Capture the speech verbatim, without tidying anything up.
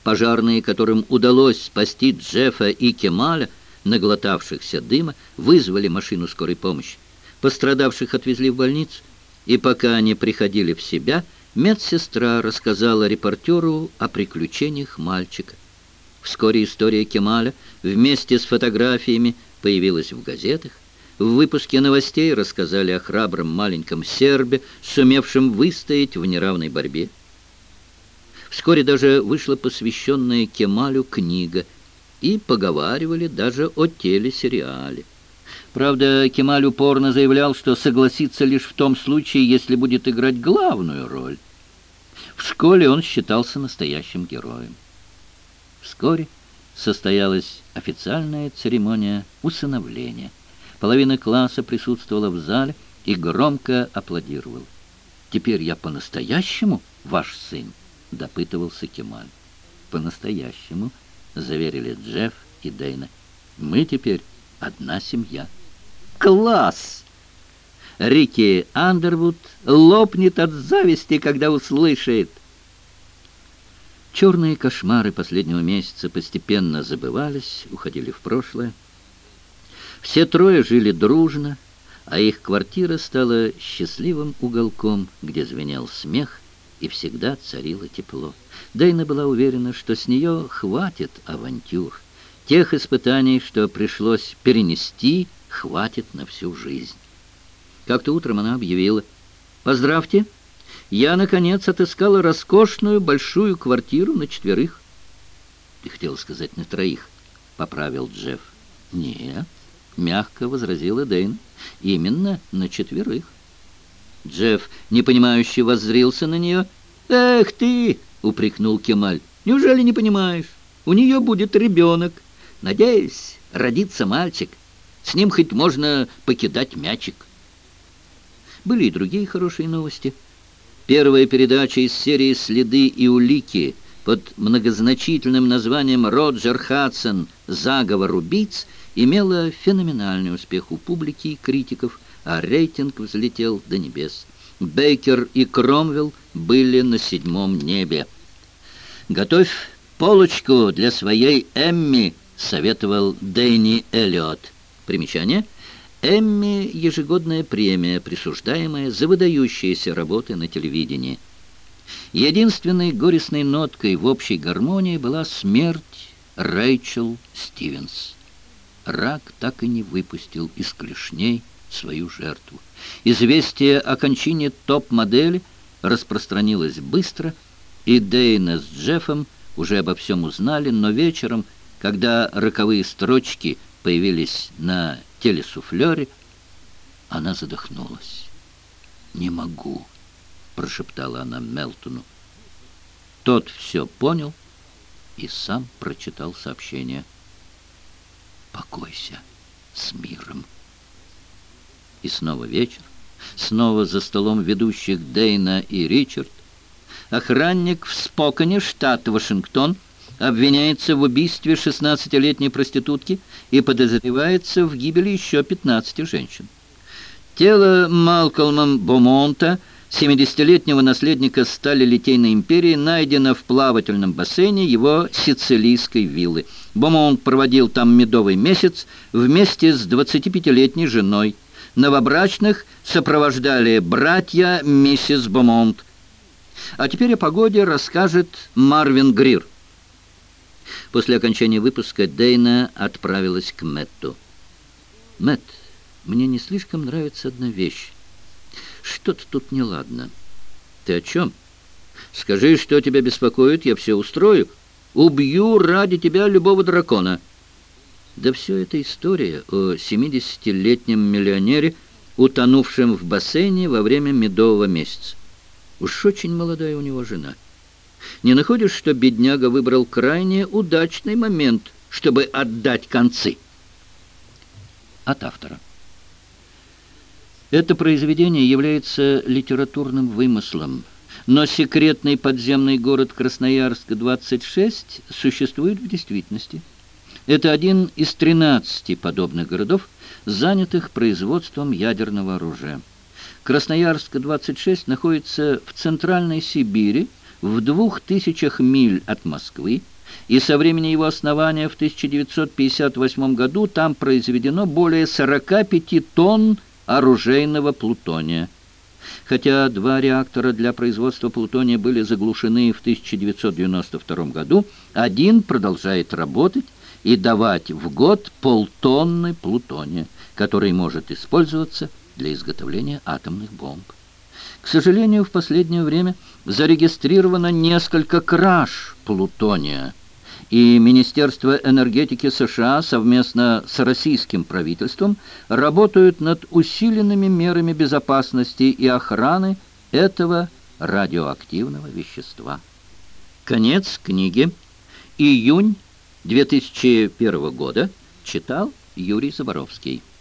Пожарные, которым удалось спасти Джеффа и Кемаля, наглотавшихся дыма, вызвали машину скорой помощи. Пострадавших отвезли в больницу, и пока они приходили в себя, медсестра рассказала репортеру о приключениях мальчика. Вскоре история Кемаля вместе с фотографиями появилась в газетах. В выпуске новостей рассказали о храбром маленьком сербе, сумевшем выстоять в неравной борьбе. Вскоре даже вышла посвященная Кемалю книга, и поговаривали даже о телесериале. Правда, Кемаль упорно заявлял, что согласится лишь в том случае, если будет играть главную роль. В школе он считался настоящим героем. Вскоре состоялась официальная церемония усыновления. Половина класса присутствовала в зале и громко аплодировала. «Теперь я по-настоящему ваш сын?» — допытывался Кемаль. «По-настоящему», — заверили Джефф и Дейна. «Мы теперь одна семья». «Класс!» Рики Андервуд лопнет от зависти, когда услышит. Черные кошмары последнего месяца постепенно забывались, уходили в прошлое. Все трое жили дружно, а их квартира стала счастливым уголком, где звенел смех и всегда царило тепло. Дейна была уверена, что с нее хватит авантюр. Тех испытаний, что пришлось перенести, хватит на всю жизнь. Как-то утром она объявила: «Поздравьте, я, наконец, отыскала роскошную большую квартиру на четверых». «Ты хотела сказать на троих», — поправил Джефф. «Нет», — мягко возразила Дейна, — «именно на четверых». Джефф, непонимающе, воззрился на нее. «Эх ты!» — упрекнул Кемаль. «Неужели не понимаешь? У нее будет ребенок. Надеюсь, родится мальчик. С ним хоть можно покидать мячик». Были и другие хорошие новости. Первая передача из серии «Следы и улики» под многозначительным названием «Роджер Хадсон. Заговор убийц» имела феноменальный успех у публики и критиков, а рейтинг взлетел до небес. Бейкер и Кромвелл были на седьмом небе. «Готовь полочку для своей Эмми», — советовал Дэнни Эллиот. Примечание. Эмми — ежегодная премия, присуждаемая за выдающиеся работы на телевидении. Единственной горестной ноткой в общей гармонии была смерть Рэйчел Стивенс. Рак так и не выпустил из клешней свою жертву. Известие о кончине топ-модели распространилось быстро, и Дейна с Джеффом уже обо всем узнали, но вечером, когда роковые строчки появились на телесуфлёре, она задохнулась. «Не могу», — прошептала она Мелтону. Тот все понял и сам прочитал сообщение. «Покойся с миром». И снова вечер, снова за столом ведущих Дейна и Ричард. Охранник в Споконе, штат Вашингтон, обвиняется в убийстве шестнадцатилетней проститутки и подозревается в гибели еще пятнадцати женщин. Тело Малкольма Бомонта, семидесятилетнего наследника сталелитейной империи, найдено в плавательном бассейне его сицилийской виллы. Бомонт проводил там медовый месяц вместе с двадцатипятилетней женой. Новобрачных сопровождали братья миссис Бомонт. А теперь о погоде расскажет Марвин Грир. После окончания выпуска Дейна отправилась к Мэтту. «Мэтт, мне не слишком нравится одна вещь. Что-то тут неладно». «Ты о чем? Скажи, что тебя беспокоит, я все устрою. Убью ради тебя любого дракона». «Да все это история о семидесятилетнем миллионере, утонувшем в бассейне во время медового месяца. Уж очень молодая у него жена. Не находишь, что бедняга выбрал крайне удачный момент, чтобы отдать концы?» От автора. Это произведение является литературным вымыслом, но секретный подземный город Красноярск-двадцать шесть существует в действительности. Это один из тринадцати подобных городов, занятых производством ядерного оружия. Красноярск-двадцать шесть находится в Центральной Сибири, в двух тысячах миль от Москвы, и со времени его основания в тысяча девятьсот пятьдесят восьмом году там произведено более сорока пяти тонн оружейного плутония. Хотя два реактора для производства плутония были заглушены в тысяча девятьсот девяносто втором году, один продолжает работать и давать в год полтонны плутония, который может использоваться для изготовления атомных бомб. К сожалению, в последнее время зарегистрировано несколько краж плутония, и Министерство энергетики США совместно с российским правительством работают над усиленными мерами безопасности и охраны этого радиоактивного вещества. Конец книги. Июнь две тысячи первого года. Читал Юрий Заборовский.